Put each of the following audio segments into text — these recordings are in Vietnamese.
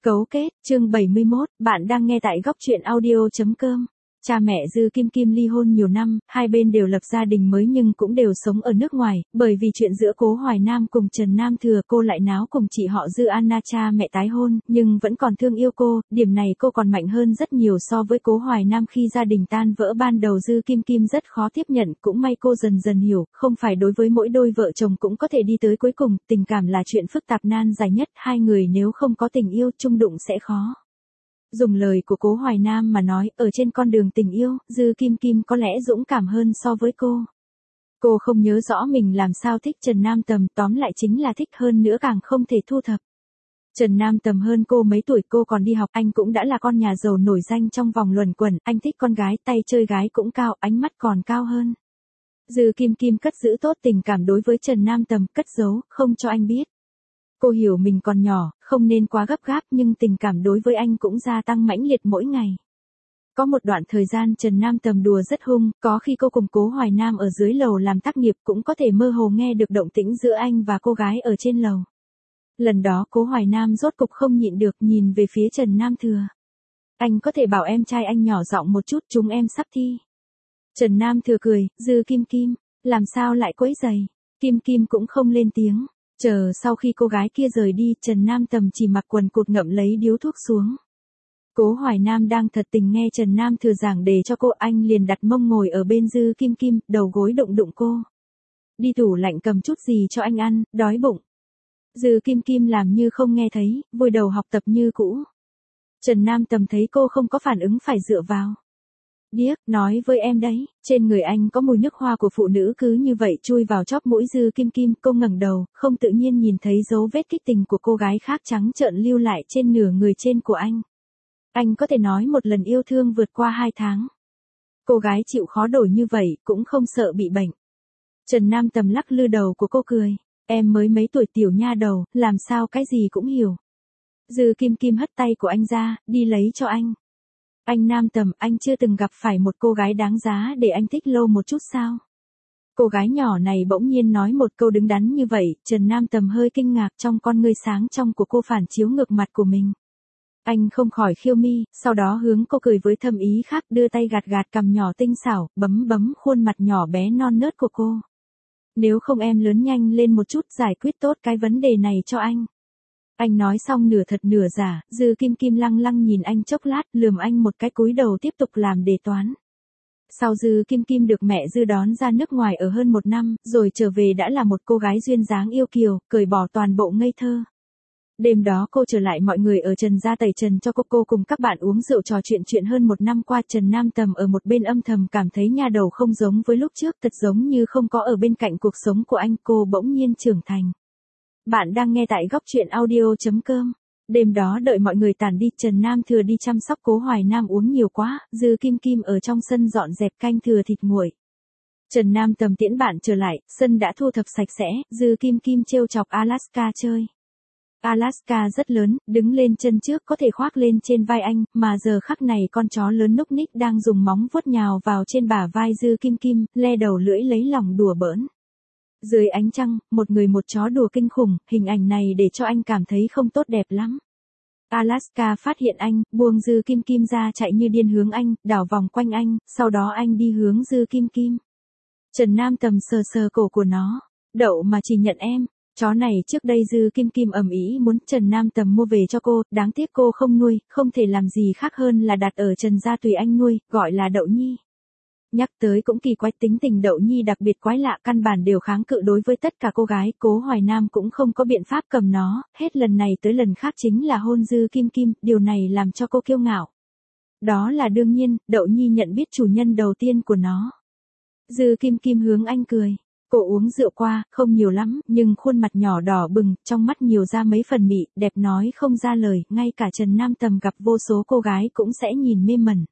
Cấu kết, chương 71, bạn đang nghe tại góc truyện audio.com. Cha mẹ Dư Kim Kim ly hôn nhiều năm, hai bên đều lập gia đình mới nhưng cũng đều sống ở nước ngoài, bởi vì chuyện giữa Cố Hoài Nam cùng Trần Nam Thừa cô lại náo cùng chị họ Dư Anna cha mẹ tái hôn, nhưng vẫn còn thương yêu cô, điểm này cô còn mạnh hơn rất nhiều so với Cố Hoài Nam khi gia đình tan vỡ ban đầu Dư Kim Kim rất khó tiếp nhận, cũng may cô dần dần hiểu, không phải đối với mỗi đôi vợ chồng cũng có thể đi tới cuối cùng, tình cảm là chuyện phức tạp nan giải nhất, hai người nếu không có tình yêu chung đụng sẽ khó. Dùng lời của Cố Hoài Nam mà nói, ở trên con đường tình yêu, Dư Kim Kim có lẽ dũng cảm hơn so với cô. Cô không nhớ rõ mình làm sao thích Trần Nam Tầm, tóm lại chính là thích hơn nữa càng không thể thu thập. Trần Nam Tầm hơn cô mấy tuổi, cô còn đi học, anh cũng đã là con nhà giàu nổi danh trong vòng luẩn quẩn, anh thích con gái, tay chơi gái cũng cao, ánh mắt còn cao hơn. Dư Kim Kim cất giữ tốt tình cảm đối với Trần Nam Tầm, cất giấu, không cho anh biết. Cô hiểu mình còn nhỏ, không nên quá gấp gáp nhưng tình cảm đối với anh cũng gia tăng mãnh liệt mỗi ngày. Có một đoạn thời gian Trần Nam Tầm đùa rất hung, có khi cô cùng Cố Hoài Nam ở dưới lầu làm tác nghiệp cũng có thể mơ hồ nghe được động tĩnh giữa anh và cô gái ở trên lầu. Lần đó Cố Hoài Nam rốt cục không nhịn được nhìn về phía Trần Nam Thừa. Anh có thể bảo em trai anh nhỏ giọng một chút, chúng em sắp thi. Trần Nam Thừa cười, Dư Kim Kim, làm sao lại quấy rầy? Kim Kim cũng không lên tiếng. Chờ sau khi cô gái kia rời đi, Trần Nam Tầm chỉ mặc quần cụt ngậm lấy điếu thuốc xuống. Cố Hoài Nam đang thật tình nghe Trần Nam Thừa giảng đề cho cô, anh liền đặt mông ngồi ở bên Dư Kim Kim, đầu gối đụng đụng cô. Đi tủ lạnh cầm chút gì cho anh ăn, đói bụng. Dư Kim Kim làm như không nghe thấy, vùi đầu học tập như cũ. Trần Nam Tầm thấy cô không có phản ứng phải dựa vào. Điếc, nói với em đấy, trên người anh có mùi nước hoa của phụ nữ cứ như vậy chui vào chóp mũi Dư Kim Kim, cô ngẩng đầu, không tự nhiên nhìn thấy dấu vết kích tình của cô gái khác trắng trợn lưu lại trên nửa người trên của anh. Anh có thể nói một lần yêu thương vượt qua 2 tháng. Cô gái chịu khó đổi như vậy, cũng không sợ bị bệnh. Trần Nam Tầm lắc lư đầu của cô cười, em mới mấy tuổi tiểu nha đầu, làm sao cái gì cũng hiểu. Dư Kim Kim hất tay của anh ra, đi lấy cho anh. Anh Nam Tầm, anh chưa từng gặp phải một cô gái đáng giá để anh thích lâu một chút sao? Cô gái nhỏ này bỗng nhiên nói một câu đứng đắn như vậy, Trần Nam Tầm hơi kinh ngạc, trong con ngươi sáng trong của cô phản chiếu ngược mặt của mình. Anh không khỏi khiêu mi, sau đó hướng cô cười với thâm ý khác, đưa tay gạt gạt cằm nhỏ tinh xảo, bấm bấm khuôn mặt nhỏ bé non nớt của cô. Nếu không em lớn nhanh lên một chút giải quyết tốt cái vấn đề này cho anh. Anh nói xong nửa thật nửa giả, Dư Kim Kim lăng lăng nhìn anh chốc lát, lườm anh một cái cúi đầu tiếp tục làm đề toán. Sau Dư Kim Kim được mẹ Dư đón ra nước ngoài ở hơn 1 năm, rồi trở về đã là một cô gái duyên dáng yêu kiều, cởi bỏ toàn bộ ngây thơ. Đêm đó cô trở lại mọi người ở Trần gia tẩy trần cho cô cùng các bạn uống rượu trò chuyện hơn 1 năm qua. Trần Nam Tầm ở một bên âm thầm cảm thấy nha đầu không giống với lúc trước, thật giống như không có ở bên cạnh cuộc sống của anh, cô bỗng nhiên trưởng thành. Bạn đang nghe tại góc truyện audio.com. Đêm đó đợi mọi người tản đi, Trần Nam Thừa đi chăm sóc Cố Hoài Nam uống nhiều quá, Dư Kim Kim ở trong sân dọn dẹp canh thừa thịt nguội. Trần Nam Tầm tiễn bạn trở lại, sân đã thu thập sạch sẽ, Dư Kim Kim trêu chọc Alaska chơi. Alaska rất lớn, đứng lên chân trước có thể khoác lên trên vai anh, mà giờ khắc này con chó lớn núc ních đang dùng móng vuốt nhào vào trên bả vai Dư Kim Kim, le đầu lưỡi lấy lòng đùa bỡn. Dưới ánh trăng, một người một chó đùa kinh khủng, hình ảnh này để cho anh cảm thấy không tốt đẹp lắm. Alaska phát hiện anh, buông Dư Kim Kim ra chạy như điên hướng anh, đảo vòng quanh anh, sau đó anh đi hướng Dư Kim Kim. Trần Nam Tầm sờ sờ cổ của nó, đậu mà chỉ nhận em. Chó này trước đây Dư Kim Kim ầm ĩ muốn Trần Nam Tầm mua về cho cô, đáng tiếc cô không nuôi, không thể làm gì khác hơn là đặt ở Trần gia tùy anh nuôi, gọi là Đậu Nhi. Nhắc tới cũng kỳ quái, tính tình Đậu Nhi đặc biệt quái lạ, căn bản đều kháng cự đối với tất cả cô gái, Cố Hoài Nam cũng không có biện pháp cầm nó, hết lần này tới lần khác chính là hôn Dư Kim Kim, điều này làm cho cô kiêu ngạo. Đó là đương nhiên, Đậu Nhi nhận biết chủ nhân đầu tiên của nó. Dư Kim Kim hướng anh cười. Cô uống rượu qua, không nhiều lắm, nhưng khuôn mặt nhỏ đỏ bừng, trong mắt nhiều ra mấy phần mị, đẹp nói không ra lời, ngay cả Trần Nam Tầm gặp vô số cô gái cũng sẽ nhìn mê mẩn.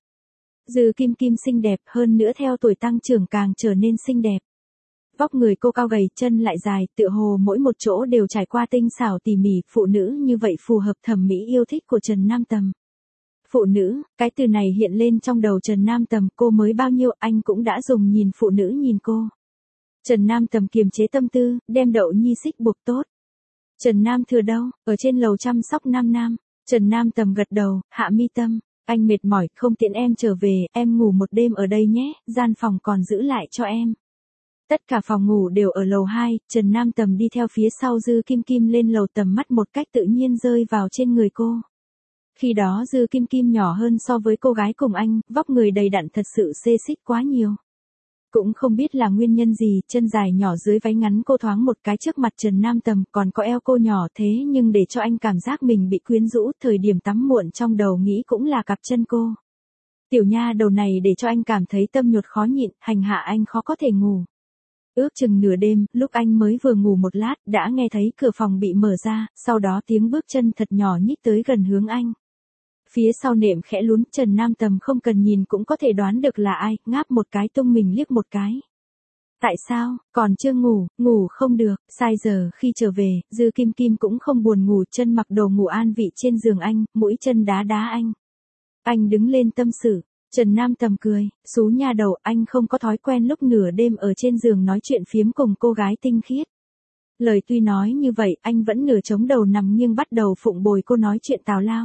Dư Kim Kim xinh đẹp hơn nữa theo tuổi tăng trưởng càng trở nên xinh đẹp. Vóc người cô cao gầy, chân lại dài, tựa hồ mỗi một chỗ đều trải qua tinh xảo tỉ mỉ, phụ nữ như vậy phù hợp thẩm mỹ yêu thích của Trần Nam Tầm. Phụ nữ, cái từ này hiện lên trong đầu Trần Nam Tầm, cô mới bao nhiêu anh cũng đã dùng nhìn phụ nữ nhìn cô. Trần Nam Tầm kiềm chế tâm tư, đem Đậu Nhi xích buộc tốt. Trần Nam Thừa đâu, ở trên lầu chăm sóc Nam Nam. Trần Nam Tầm gật đầu, hạ mi tâm, anh mệt mỏi, không tiện em trở về, em ngủ một đêm ở đây nhé, gian phòng còn giữ lại cho em. Tất cả phòng ngủ đều ở lầu 2, Trần Nam Tầm đi theo phía sau Dư Kim Kim lên lầu, tầm mắt một cách tự nhiên rơi vào trên người cô. Khi đó Dư Kim Kim nhỏ hơn so với cô gái cùng anh, vóc người đầy đặn thật sự xê xích quá nhiều. Cũng không biết là nguyên nhân gì, chân dài nhỏ dưới váy ngắn cô thoáng một cái trước mặt Trần Nam Tầm, còn có eo cô nhỏ thế nhưng để cho anh cảm giác mình bị quyến rũ, thời điểm tắm muộn trong đầu nghĩ cũng là cặp chân cô. Tiểu nha đầu này để cho anh cảm thấy tâm nhột khó nhịn, hành hạ anh khó có thể ngủ. Ước chừng nửa đêm, lúc anh mới vừa ngủ một lát, đã nghe thấy cửa phòng bị mở ra, sau đó tiếng bước chân thật nhỏ nhích tới gần hướng anh. Phía sau nệm khẽ lún, Trần Nam Tầm không cần nhìn cũng có thể đoán được là ai, ngáp một cái tung mình liếc một cái. Tại sao, còn chưa ngủ, ngủ không được, sai giờ, khi trở về, Dư Kim Kim cũng không buồn ngủ, chân mặc đồ ngủ an vị trên giường anh, mũi chân đá đá anh. Anh đứng lên tâm sự, Trần Nam Tầm cười, xú nha đầu, anh không có thói quen lúc nửa đêm ở trên giường nói chuyện phiếm cùng cô gái tinh khiết. Lời tuy nói như vậy, anh vẫn nửa chống đầu nằm nghiêng bắt đầu phụng bồi cô nói chuyện tào lao.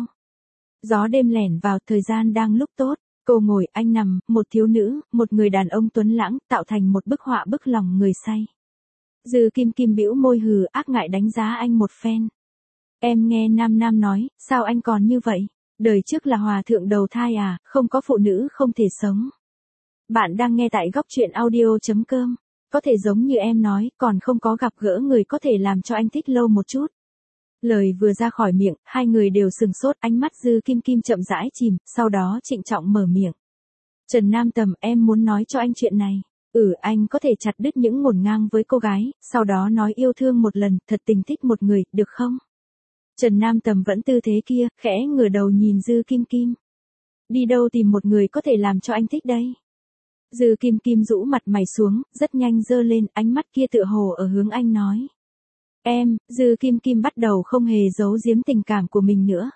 Gió đêm lẻn vào, thời gian đang lúc tốt, cô ngồi, anh nằm, một thiếu nữ, một người đàn ông tuấn lãng, tạo thành một bức họa bức lòng người say. Dư Kim Kim bĩu môi hừ, ác ngại đánh giá anh một phen. Em nghe Nam Nam nói, sao anh còn như vậy? Đời trước là hòa thượng đầu thai à, không có phụ nữ không thể sống. Bạn đang nghe tại góc truyện audio.com. Có thể giống như em nói, còn không có gặp gỡ người có thể làm cho anh thích lâu một chút. Lời vừa ra khỏi miệng, hai người đều sừng sốt, ánh mắt Dư Kim Kim chậm rãi chìm, sau đó trịnh trọng mở miệng. Trần Nam Tầm, em muốn nói cho anh chuyện này. Anh có thể chặt đứt những ngổn ngang với cô gái, sau đó nói yêu thương một lần, thật tình thích một người, được không? Trần Nam Tầm vẫn tư thế kia, khẽ ngửa đầu nhìn Dư Kim Kim. Đi đâu tìm một người có thể làm cho anh thích đây? Dư Kim Kim rũ mặt mày xuống, rất nhanh giơ lên, ánh mắt kia tựa hồ ở hướng anh nói. Dư Kim Kim bắt đầu không hề giấu giếm tình cảm của mình nữa.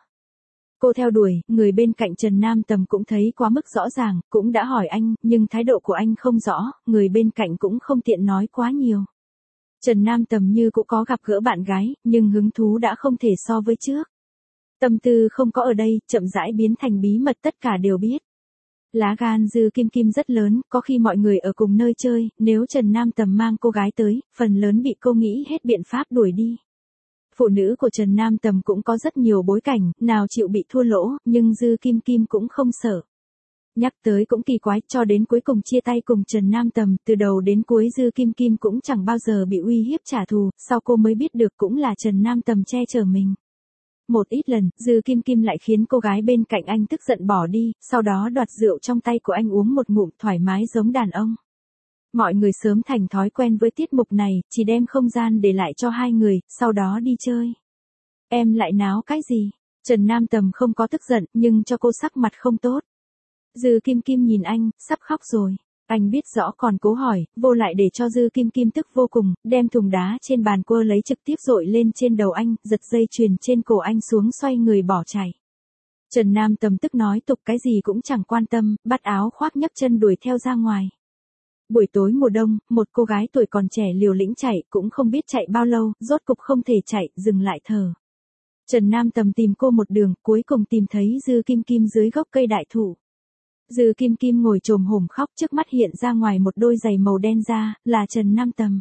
Cô theo đuổi, người bên cạnh Trần Nam Tầm cũng thấy quá mức rõ ràng, cũng đã hỏi anh, nhưng thái độ của anh không rõ, người bên cạnh cũng không tiện nói quá nhiều. Trần Nam Tầm như cũng có gặp gỡ bạn gái, nhưng hứng thú đã không thể so với trước. Tâm tư không có ở đây, chậm rãi biến thành bí mật, tất cả đều biết. Lá gan Dư Kim Kim rất lớn, có khi mọi người ở cùng nơi chơi, nếu Trần Nam Tầm mang cô gái tới, phần lớn bị cô nghĩ hết biện pháp đuổi đi. Phụ nữ của Trần Nam Tầm cũng có rất nhiều bối cảnh, nào chịu bị thua lỗ, nhưng Dư Kim Kim cũng không sợ. Nhắc tới cũng kỳ quái, cho đến cuối cùng chia tay cùng Trần Nam Tầm, từ đầu đến cuối Dư Kim Kim cũng chẳng bao giờ bị uy hiếp trả thù, sau cô mới biết được cũng là Trần Nam Tầm che chở mình. Một ít lần, Dư Kim Kim lại khiến cô gái bên cạnh anh tức giận bỏ đi, sau đó đoạt rượu trong tay của anh uống một ngụm thoải mái giống đàn ông. Mọi người sớm thành thói quen với tiết mục này, chỉ đem không gian để lại cho hai người, sau đó đi chơi. Em lại náo cái gì? Trần Nam Tầm không có tức giận, nhưng cho cô sắc mặt không tốt. Dư Kim Kim nhìn anh, sắp khóc rồi. Anh biết rõ còn cố hỏi, vô lại để cho Dư Kim Kim tức vô cùng, đem thùng đá trên bàn quơ lấy trực tiếp dội lên trên đầu anh, giật dây chuyền trên cổ anh xuống xoay người bỏ chạy. Trần Nam Tầm tức nói tục cái gì cũng chẳng quan tâm, bắt áo khoác nhấc chân đuổi theo ra ngoài. Buổi tối mùa đông, một cô gái tuổi còn trẻ liều lĩnh chạy, cũng không biết chạy bao lâu, rốt cục không thể chạy, dừng lại thở. Trần Nam Tầm tìm cô một đường, cuối cùng tìm thấy Dư Kim Kim dưới gốc cây đại thụ. Dư Kim Kim ngồi chồm hổm khóc, trước mắt hiện ra ngoài một đôi giày màu đen da, là Trần Nam Tầm.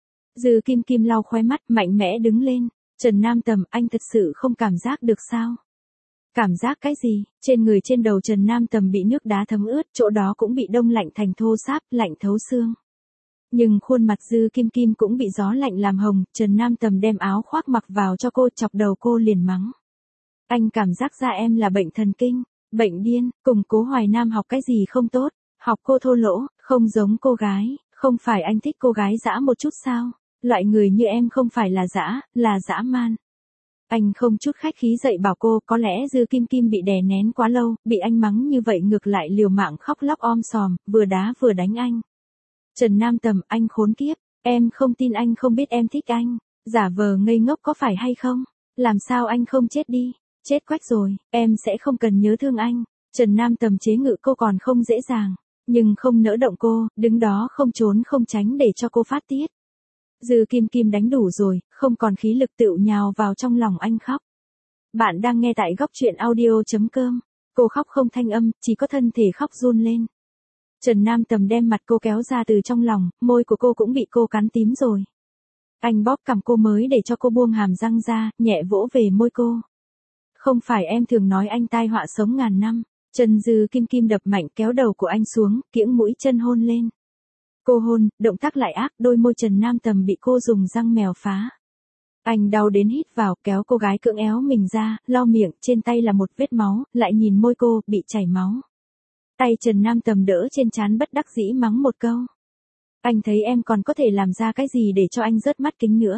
Dư Kim Kim lau khóe mắt, mạnh mẽ đứng lên. Trần Nam Tầm, anh thật sự không cảm giác được sao? Cảm giác cái gì? Trên người trên đầu Trần Nam Tầm bị nước đá thấm ướt, chỗ đó cũng bị đông lạnh thành thô ráp, lạnh thấu xương. Nhưng khuôn mặt Dư Kim Kim cũng bị gió lạnh làm hồng, Trần Nam Tầm đem áo khoác mặc vào cho cô, chọc đầu cô liền mắng. Anh cảm giác ra em là bệnh thần kinh, bệnh điên, cùng Cố Hoài Nam học cái gì không tốt, học cô thô lỗ, không giống cô gái, không phải anh thích cô gái dã một chút sao? Loại người như em không phải là dã, là dã man. Anh không chút khách khí dạy bảo cô, có lẽ Dư Kim Kim bị đè nén quá lâu, bị anh mắng như vậy ngược lại liều mạng khóc lóc om sòm, vừa đá vừa đánh anh. Trần Nam Tầm, anh khốn kiếp, em không tin anh không biết em thích anh, giả vờ ngây ngốc có phải hay không? Làm sao anh không chết đi? Chết quách rồi, em sẽ không cần nhớ thương anh. Trần Nam Tầm chế ngự cô còn không dễ dàng, nhưng không nỡ động cô, đứng đó không trốn không tránh để cho cô phát tiết. Dư Kim Kim đánh đủ rồi, không còn khí lực tựu nhào vào trong lòng anh khóc. Bạn đang nghe tại góc truyện audio.com. Cô khóc không thanh âm, chỉ có thân thể khóc run lên. Trần Nam Tầm đem mặt cô kéo ra từ trong lòng, môi của cô cũng bị cô cắn tím rồi. Anh bóp cằm cô mới để cho cô buông hàm răng ra, nhẹ vỗ về môi cô. Không phải em thường nói anh tai họa sống ngàn năm. Trần Dư Kim Kim đập mạnh kéo đầu của anh xuống, kiễng mũi chân hôn lên. Cô hôn, động tác lại ác, đôi môi Trần Nam Tầm bị cô dùng răng mèo phá. Anh đau đến hít vào, kéo cô gái cưỡng éo mình ra, lau miệng, trên tay là một vết máu, lại nhìn môi cô, bị chảy máu. Tay Trần Nam Tầm đỡ trên trán bất đắc dĩ mắng một câu. Anh thấy em còn có thể làm ra cái gì để cho anh rớt mắt kính nữa.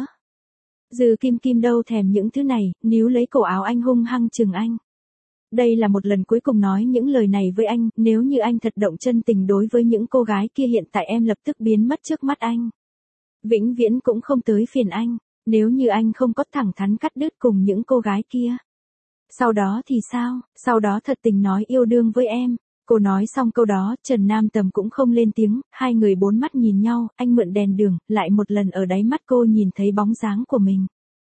Dư Kim Kim đâu thèm những thứ này, níu lấy cổ áo anh hung hăng chừng anh. Đây là một lần cuối cùng nói những lời này với anh, nếu như anh thật động chân tình đối với những cô gái kia hiện tại em lập tức biến mất trước mắt anh. Vĩnh viễn cũng không tới phiền anh, nếu như anh không có thẳng thắn cắt đứt cùng những cô gái kia. Sau đó thì sao, sau đó thật tình nói yêu đương với em. Cô nói xong câu đó, Trần Nam Tầm cũng không lên tiếng, hai người bốn mắt nhìn nhau, anh mượn đèn đường, lại một lần ở đáy mắt cô nhìn thấy bóng dáng của mình.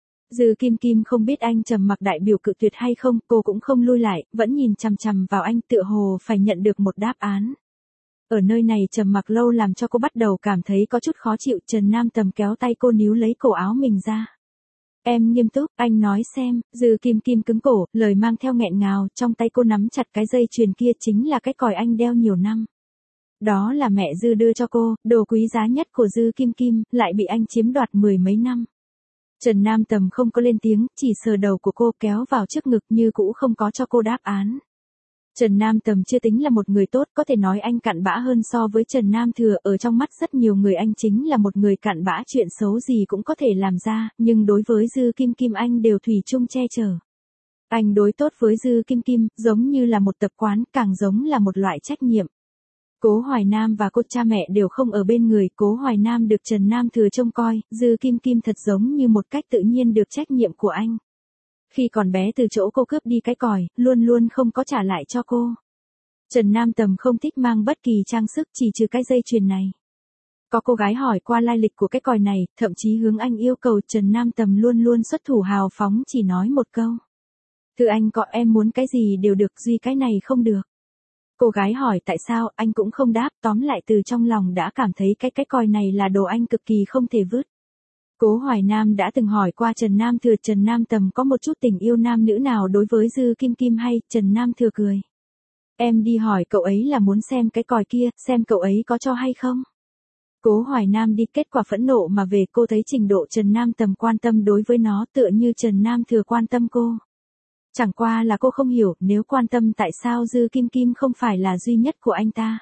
Dư Kim Kim không biết anh trầm mặc đại biểu cự tuyệt hay không, cô cũng không lui lại, vẫn nhìn chằm chằm vào anh tựa hồ phải nhận được một đáp án. Ở nơi này trầm mặc lâu làm cho cô bắt đầu cảm thấy có chút khó chịu, Trần Nam Tầm kéo tay cô níu lấy cổ áo mình ra. Em nghiêm túc, anh nói xem, Dư Kim Kim cứng cổ, lời mang theo nghẹn ngào, trong tay cô nắm chặt cái dây chuyền kia chính là cái còi anh đeo nhiều năm. Đó là mẹ Dư đưa cho cô, đồ quý giá nhất của Dư Kim Kim, lại bị anh chiếm đoạt mười mấy năm. Trần Nam Tầm không có lên tiếng, chỉ sờ đầu của cô kéo vào trước ngực như cũ không có cho cô đáp án. Trần Nam Tầm chưa tính là một người tốt, có thể nói anh cặn bã hơn so với Trần Nam Thừa, ở trong mắt rất nhiều người anh chính là một người cặn bã, chuyện xấu gì cũng có thể làm ra, nhưng đối với Dư Kim Kim anh đều thủy chung che chở. Anh đối tốt với Dư Kim Kim, giống như là một tập quán, càng giống là một loại trách nhiệm. Cố Hoài Nam và cô cha mẹ đều không ở bên người, Cố Hoài Nam được Trần Nam Thừa trông coi, Dư Kim Kim thật giống như một cách tự nhiên được trách nhiệm của anh. Khi còn bé từ chỗ cô cướp đi cái còi, luôn luôn không có trả lại cho cô. Trần Nam Tầm không thích mang bất kỳ trang sức chỉ trừ cái dây chuyền này. Có cô gái hỏi qua lai lịch của cái còi này, thậm chí hướng anh yêu cầu, Trần Nam Tầm luôn luôn xuất thủ hào phóng chỉ nói một câu. Thưa anh có em muốn cái gì đều được, duy cái này không được. Cô gái hỏi tại sao, anh cũng không đáp, tóm lại từ trong lòng đã cảm thấy cái còi này là đồ anh cực kỳ không thể vứt. Cố Hoài Nam đã từng hỏi qua Trần Nam Thừa, Trần Nam Tầm có một chút tình yêu nam nữ nào đối với Dư Kim Kim hay, Trần Nam Thừa cười. Em đi hỏi cậu ấy là muốn xem cái còi kia, xem cậu ấy có cho hay không. Cố Hoài Nam đi, kết quả phẫn nộ mà về, cô thấy trình độ Trần Nam Tầm quan tâm đối với nó tựa như Trần Nam Thừa quan tâm cô. Chẳng qua là cô không hiểu, nếu quan tâm tại sao Dư Kim Kim không phải là duy nhất của anh ta.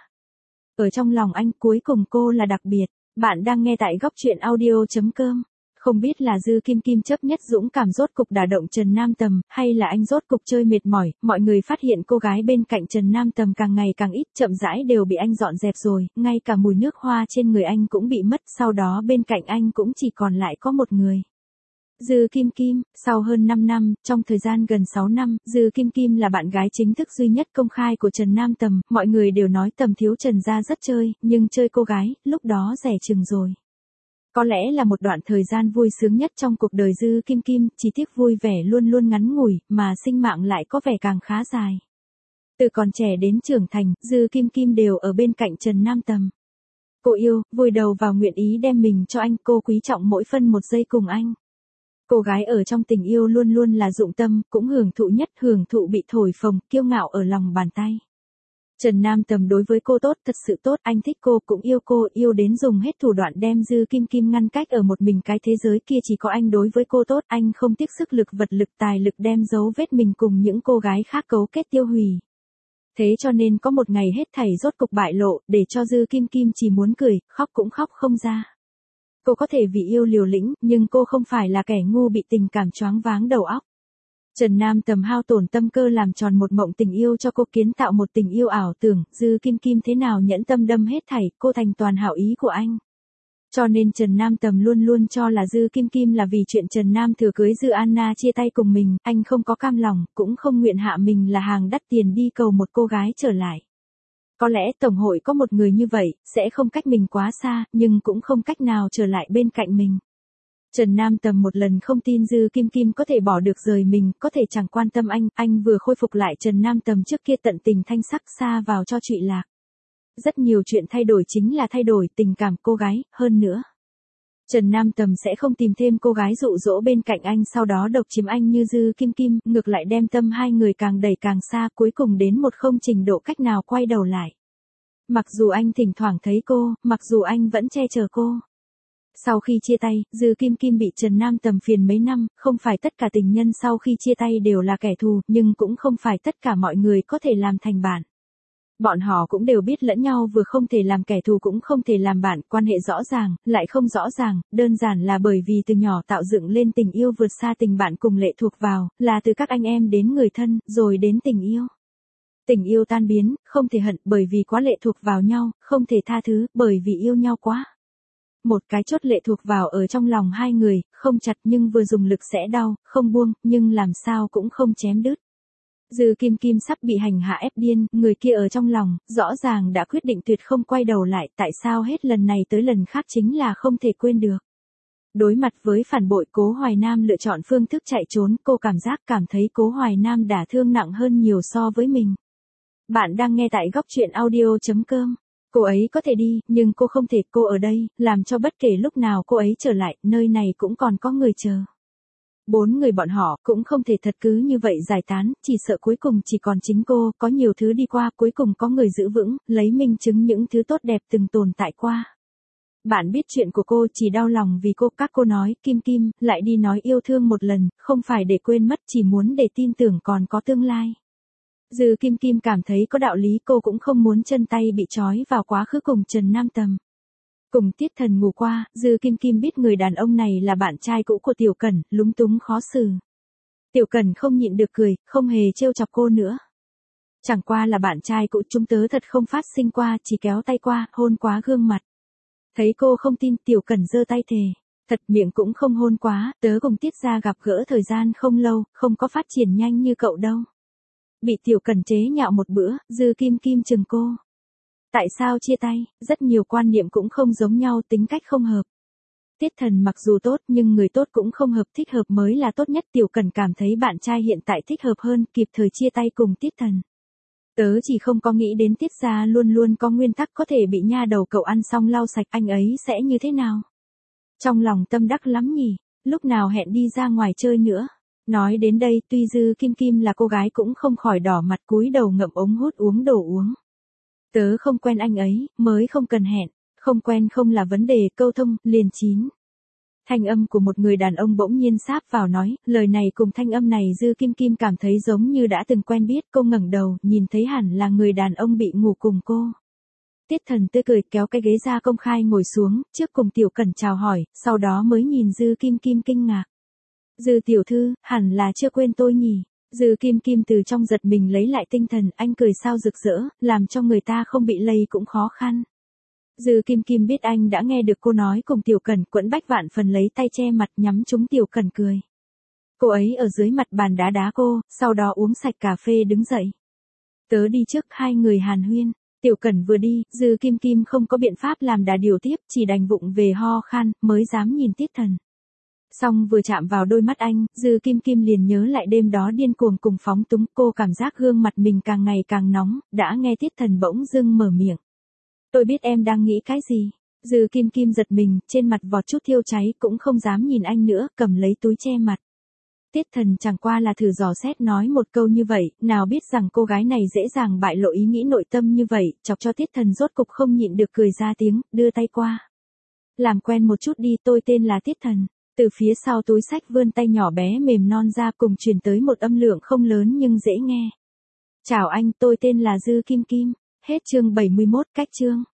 Ở trong lòng anh cuối cùng cô là đặc biệt. Bạn đang nghe tại góc truyện audio.com. Không biết là Dư Kim Kim chấp nhất dũng cảm rốt cục đả động Trần Nam Tầm, hay là anh rốt cục chơi mệt mỏi, mọi người phát hiện cô gái bên cạnh Trần Nam Tầm càng ngày càng ít, chậm rãi đều bị anh dọn dẹp rồi, ngay cả mùi nước hoa trên người anh cũng bị mất, sau đó bên cạnh anh cũng chỉ còn lại có một người. Dư Kim Kim, sau hơn 5 năm, trong thời gian gần 6 năm, Dư Kim Kim là bạn gái chính thức duy nhất công khai của Trần Nam Tầm, mọi người đều nói Tầm thiếu Trần gia rất chơi, nhưng chơi cô gái, lúc đó rẻ chừng rồi. Có lẽ là một đoạn thời gian vui sướng nhất trong cuộc đời Dư Kim Kim, chỉ tiếc vui vẻ luôn luôn ngắn ngủi, mà sinh mạng lại có vẻ càng khá dài. Từ còn trẻ đến trưởng thành, Dư Kim Kim đều ở bên cạnh Trần Nam Tầm. Cô yêu, vùi đầu vào nguyện ý đem mình cho anh, cô quý trọng mỗi phân một giây cùng anh. Cô gái ở trong tình yêu luôn luôn là dụng tâm, cũng hưởng thụ nhất, hưởng thụ bị thổi phồng, kiêu ngạo ở lòng bàn tay. Trần Nam Tầm đối với cô tốt, thật sự tốt, anh thích cô, cũng yêu cô, yêu đến dùng hết thủ đoạn đem Dư Kim Kim ngăn cách ở một mình, cái thế giới kia chỉ có anh đối với cô tốt, anh không tiếc sức lực, vật lực, tài lực đem dấu vết mình cùng những cô gái khác cấu kết tiêu hủy. Thế cho nên có một ngày hết thảy rốt cục bại lộ, để cho Dư Kim Kim chỉ muốn cười, khóc cũng khóc không ra. Cô có thể vì yêu liều lĩnh, nhưng cô không phải là kẻ ngu bị tình cảm choáng váng đầu óc. Trần Nam Tầm hao tổn tâm cơ làm tròn một mộng tình yêu cho cô, kiến tạo một tình yêu ảo tưởng, Dư Kim Kim thế nào nhẫn tâm đâm hết thảy, cô thành toàn hảo ý của anh. Cho nên Trần Nam Tầm luôn luôn cho là Dư Kim Kim là vì chuyện Trần Nam Thừa cưới Dư Anna chia tay cùng mình, anh không có cam lòng, cũng không nguyện hạ mình là hàng đắt tiền đi cầu một cô gái trở lại. Có lẽ Tổng hội có một người như vậy, sẽ không cách mình quá xa, nhưng cũng không cách nào trở lại bên cạnh mình. Trần Nam Tầm một lần không tin Dư Kim Kim có thể bỏ được rời mình, có thể chẳng quan tâm anh vừa khôi phục lại Trần Nam Tầm trước kia tận tình thanh sắc xa vào cho Trụy Lạc. Rất nhiều chuyện thay đổi chính là thay đổi tình cảm cô gái, hơn nữa. Trần Nam Tầm sẽ không tìm thêm cô gái dụ dỗ bên cạnh anh sau đó độc chiếm anh như Dư Kim Kim, ngược lại đem tâm hai người càng đẩy càng xa cuối cùng đến một không trình độ cách nào quay đầu lại. Mặc dù anh thỉnh thoảng thấy cô, mặc dù anh vẫn che chở cô. Sau khi chia tay, Dư Kim Kim bị Trần Nam Tầm phiền mấy năm, không phải tất cả tình nhân sau khi chia tay đều là kẻ thù, nhưng cũng không phải tất cả mọi người có thể làm thành bạn. Bọn họ cũng đều biết lẫn nhau vừa không thể làm kẻ thù cũng không thể làm bạn, quan hệ rõ ràng, lại không rõ ràng, đơn giản là bởi vì từ nhỏ tạo dựng lên tình yêu vượt xa tình bạn cùng lệ thuộc vào, là từ các anh em đến người thân, rồi đến tình yêu. Tình yêu tan biến, không thể hận bởi vì quá lệ thuộc vào nhau, không thể tha thứ bởi vì yêu nhau quá. Một cái chốt lệ thuộc vào ở trong lòng hai người, không chặt nhưng vừa dùng lực sẽ đau, không buông, nhưng làm sao cũng không chém đứt. Dư Kim Kim sắp bị hành hạ ép điên, người kia ở trong lòng, rõ ràng đã quyết định tuyệt không quay đầu lại, tại sao hết lần này tới lần khác chính là không thể quên được. Đối mặt với phản bội, Cố Hoài Nam lựa chọn phương thức chạy trốn, cô cảm thấy Cố Hoài Nam đả thương nặng hơn nhiều so với mình. Bạn đang nghe tại góc truyện audio.com. Cô ấy có thể đi, nhưng cô không thể, cô ở đây, làm cho bất kể lúc nào cô ấy trở lại, nơi này cũng còn có người chờ. 4 người bọn họ cũng không thể thật cứ như vậy giải tán, chỉ sợ cuối cùng chỉ còn chính cô, có nhiều thứ đi qua, cuối cùng có người giữ vững, lấy minh chứng những thứ tốt đẹp từng tồn tại qua. Bạn biết chuyện của cô, chỉ đau lòng vì cô, các cô nói, Kim Kim, lại đi nói yêu thương một lần, không phải để quên mất, chỉ muốn để tin tưởng còn có tương lai. Dư Kim Kim cảm thấy có đạo lý, cô cũng không muốn chân tay bị trói vào quá khứ cùng Trần Nam Tầm. Cùng Tiết Thần ngủ qua, Dư Kim Kim biết người đàn ông này là bạn trai cũ của Tiểu Cẩn, lúng túng khó xử. Tiểu Cẩn không nhịn được cười, không hề trêu chọc cô nữa. Chẳng qua là bạn trai cũ, chúng tớ thật không phát sinh qua, chỉ kéo tay qua, hôn quá gương mặt. Thấy cô không tin, Tiểu Cẩn giơ tay thề. Thật miệng cũng không hôn quá, tớ cùng Tiết gia gặp gỡ thời gian không lâu, không có phát triển nhanh như cậu đâu. Bị Tiểu Cẩn chế nhạo một bữa, Dư Kim Kim chừng cô. Tại sao chia tay, rất nhiều quan niệm cũng không giống nhau, tính cách không hợp. Tiết Thần mặc dù tốt nhưng người tốt cũng không hợp, thích hợp mới là tốt nhất. Tiểu Cẩn cảm thấy bạn trai hiện tại thích hợp hơn, kịp thời chia tay cùng Tiết Thần. Tớ chỉ không có nghĩ đến Tiết gia luôn luôn có nguyên tắc có thể bị nha đầu cậu ăn xong lau sạch, anh ấy sẽ như thế nào? Trong lòng tâm đắc lắm nhỉ, lúc nào hẹn đi ra ngoài chơi nữa. Nói đến đây, tuy Dư Kim Kim là cô gái cũng không khỏi đỏ mặt, cúi đầu ngậm ống hút uống đồ uống. Tớ không quen anh ấy, mới không cần hẹn, không quen không là vấn đề, câu thông, liền chín. Thanh âm của một người đàn ông bỗng nhiên sáp vào nói, lời này cùng thanh âm này Dư Kim Kim cảm thấy giống như đã từng quen biết, cô ngẩng đầu, nhìn thấy hẳn là người đàn ông bị ngủ cùng cô. Tiết Thần tươi cười kéo cái ghế ra công khai ngồi xuống, trước cùng Tiểu Cẩn chào hỏi, sau đó mới nhìn Dư Kim Kim kinh ngạc. Dư tiểu thư, hẳn là chưa quên tôi nhỉ? Dư Kim Kim từ trong giật mình lấy lại tinh thần, anh cười sao rực rỡ, làm cho người ta không bị lây cũng khó khăn. Dư Kim Kim biết anh đã nghe được cô nói cùng Tiểu Cẩn, quẫn bách vạn phần lấy tay che mặt nhắm trúng Tiểu Cẩn cười. Cô ấy ở dưới mặt bàn đá cô, sau đó uống sạch cà phê đứng dậy. Tớ đi trước, hai người hàn huyên. Tiểu Cẩn vừa đi, Dư Kim Kim không có biện pháp làm đà điều tiếp, chỉ đành vụng về ho khan, mới dám nhìn Tiết Thần. Xong vừa chạm vào đôi mắt anh, Dư Kim Kim liền nhớ lại đêm đó điên cuồng cùng phóng túng, cô cảm giác gương mặt mình càng ngày càng nóng, đã nghe Tiết Thần bỗng dưng mở miệng. Tôi biết em đang nghĩ cái gì. Dư Kim Kim giật mình, trên mặt vọt chút thiêu cháy, cũng không dám nhìn anh nữa, cầm lấy túi che mặt. Tiết Thần chẳng qua là thử dò xét nói một câu như vậy, nào biết rằng cô gái này dễ dàng bại lộ ý nghĩ nội tâm như vậy, chọc cho Tiết Thần rốt cục không nhịn được cười ra tiếng, đưa tay qua. Làm quen một chút đi, tôi tên là Tiết Thần. Từ phía sau túi xách vươn tay nhỏ bé mềm non ra cùng truyền tới một âm lượng không lớn nhưng dễ nghe. Chào anh, tôi tên là Dư Kim Kim. Hết chương 71, cách chương.